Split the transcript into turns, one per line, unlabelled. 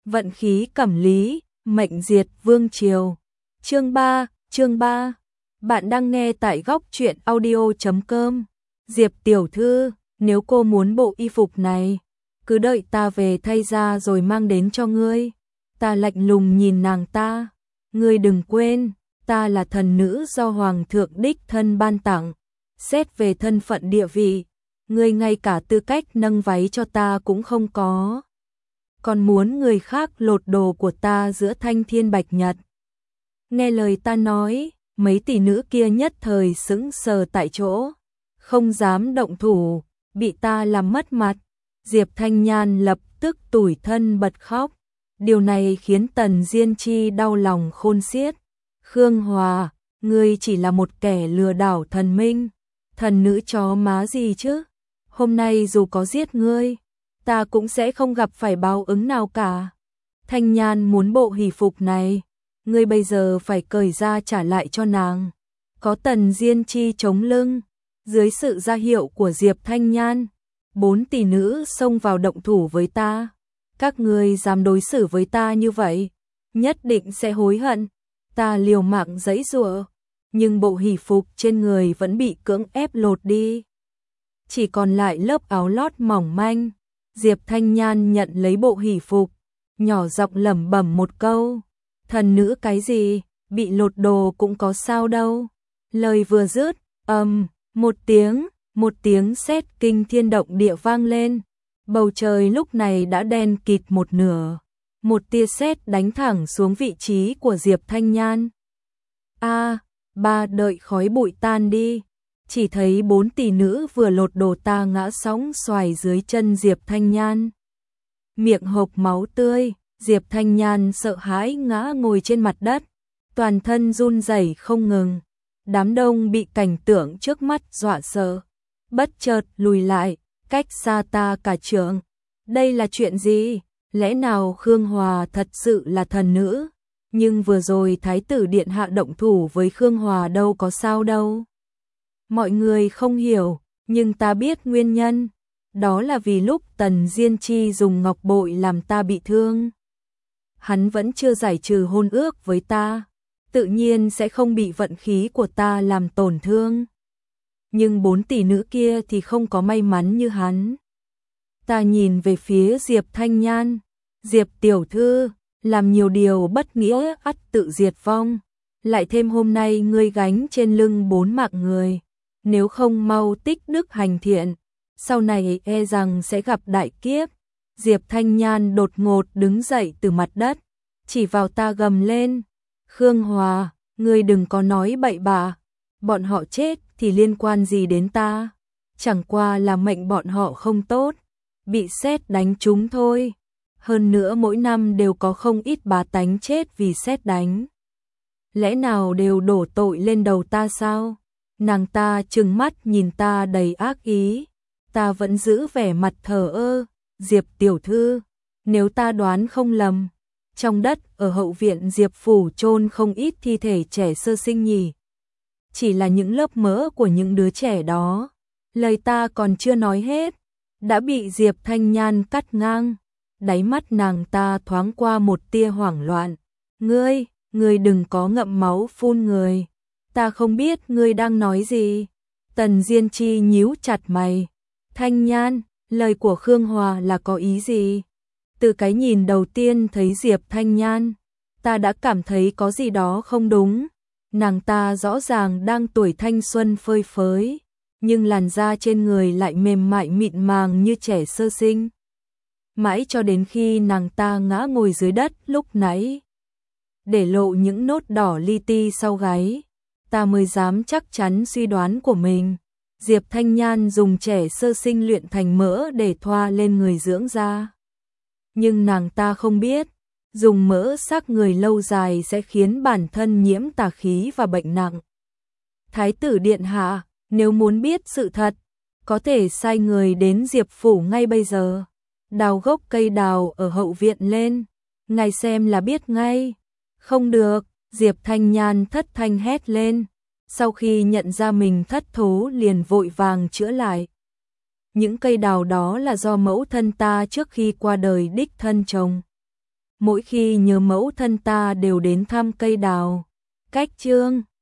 Vận khí cẩm lý, mệnh diệt vương triều. Chương 3. Bạn đang nghe tại góc truyện audio.com. Diệp tiểu thư, nếu cô muốn bộ y phục này, cứ đợi ta về thay ra rồi mang đến cho ngươi. Ta lạnh lùng nhìn nàng ta. Ngươi đừng quên, ta là thần nữ do hoàng thượng đích thân ban tặng. Xét về thân phận địa vị, ngươi ngay cả tư cách nâng váy cho ta cũng không có. Còn muốn người khác lột đồ của ta giữa thanh thiên bạch nhật. Nghe lời ta nói, mấy tỷ nữ kia nhất thời sững sờ tại chỗ, không dám động thủ, bị ta làm mất mặt. Diệp Thanh Nhan lập tức tủi thân bật khóc. Điều này khiến Tần Diên Chi đau lòng khôn xiết. Khương Hòa, ngươi chỉ là một kẻ lừa đảo thần minh, thần nữ chó má gì chứ? Hôm nay dù có giết ngươi, ta cũng sẽ không gặp phải báo ứng nào cả. Thanh Nhan muốn bộ hỷ phục này, ngươi bây giờ phải cởi ra trả lại cho nàng. Có Tần Diên Chi chống lưng, dưới sự ra hiệu của Diệp Thanh Nhan, 4 tỷ nữ xông vào động thủ với ta. Các ngươi dám đối xử với ta như vậy, nhất định sẽ hối hận. Ta liều mạng giãy giụa, nhưng bộ hỷ phục trên người vẫn bị cưỡng ép lột đi. Chỉ còn lại lớp áo lót mỏng manh. Diệp Thanh Nhan nhận lấy bộ hỷ phục, nhỏ giọng lẩm bẩm một câu. Thần nữ cái gì, bị lột đồ cũng có sao đâu. Lời vừa dứt, một tiếng sét kinh thiên động địa vang lên. Bầu trời lúc này đã đen kịt một nửa. Một tia sét đánh thẳng xuống vị trí của Diệp Thanh Nhan. Ba đợi khói bụi tan đi. Chỉ thấy 4 tỷ nữ vừa lột đồ ta ngã sóng xoài dưới chân Diệp Thanh Nhan. Miệng hộc máu tươi, Diệp Thanh Nhan sợ hãi ngã ngồi trên mặt đất, toàn thân run rẩy không ngừng. Đám đông bị cảnh tượng trước mắt dọa sợ, bất chợt lùi lại, cách xa ta cả trượng. Đây là chuyện gì? Lẽ nào Khương Hòa thật sự là thần nữ? Nhưng vừa rồi Thái tử điện hạ động thủ với Khương Hòa đâu có sao đâu. Mọi người không hiểu, nhưng ta biết nguyên nhân. Đó là vì lúc Tần Diên Chi dùng ngọc bội làm ta bị thương. Hắn vẫn chưa giải trừ hôn ước với ta, tự nhiên sẽ không bị vận khí của ta làm tổn thương. Nhưng 4 tỷ nữ kia thì không có may mắn như hắn. Ta nhìn về phía Diệp Thanh Nhan. Diệp tiểu thư, làm nhiều điều bất nghĩa ắt tự diệt vong. Lại thêm hôm nay ngươi gánh trên lưng 4 mạng người. Nếu không mau tích đức hành thiện, sau này e rằng sẽ gặp đại kiếp. Diệp Thanh Nhan đột ngột đứng dậy từ mặt đất, chỉ vào ta gầm lên. Khương Hòa, ngươi đừng có nói bậy bạ. Bọn họ chết thì liên quan gì đến ta? Chẳng qua là mệnh bọn họ không tốt, bị sét đánh trúng thôi. Hơn nữa mỗi năm đều có không ít bá tánh chết vì sét đánh. Lẽ nào đều đổ tội lên đầu ta sao? Nàng ta trừng mắt nhìn ta đầy ác ý. Ta vẫn giữ vẻ mặt thờ ơ. Diệp tiểu thư, nếu ta đoán không lầm, trong đất ở hậu viện Diệp phủ chôn không ít thi thể trẻ sơ sinh nhỉ? Chỉ là những lớp mỡ của những đứa trẻ đó. Lời ta còn chưa nói hết, đã bị Diệp Thanh Nhan cắt ngang. Đáy mắt nàng ta thoáng qua một tia hoảng loạn. Ngươi đừng có ngậm máu phun người. Ta không biết ngươi đang nói gì. Tần Diên Chi nhíu chặt mày. Thanh Nhan, lời của Khương Hòa là có ý gì? Từ cái nhìn đầu tiên thấy Diệp Thanh Nhan, ta đã cảm thấy có gì đó không đúng. Nàng ta rõ ràng đang tuổi thanh xuân phơi phới, nhưng làn da trên người lại mềm mại mịn màng như trẻ sơ sinh. Mãi cho đến khi nàng ta ngã ngồi dưới đất lúc nãy, để lộ những nốt đỏ li ti sau gáy, ta mới dám chắc chắn suy đoán của mình. Diệp Thanh Nhan dùng trẻ sơ sinh luyện thành mỡ để thoa lên người dưỡng da. Nhưng nàng ta không biết, dùng mỡ xác người lâu dài sẽ khiến bản thân nhiễm tà khí và bệnh nặng. Thái tử điện hạ, nếu muốn biết sự thật, có thể sai người đến Diệp phủ ngay bây giờ. Đào gốc cây đào ở hậu viện lên, ngài xem là biết ngay. Không được, Diệp Thanh Nhan thất thanh hét lên. Sau khi nhận ra mình thất thố liền vội vàng chữa lại. Những cây đào đó là do mẫu thân ta trước khi qua đời đích thân trồng. mỗi khi nhớ mẫu thân ta đều đến thăm cây đào. Cách chương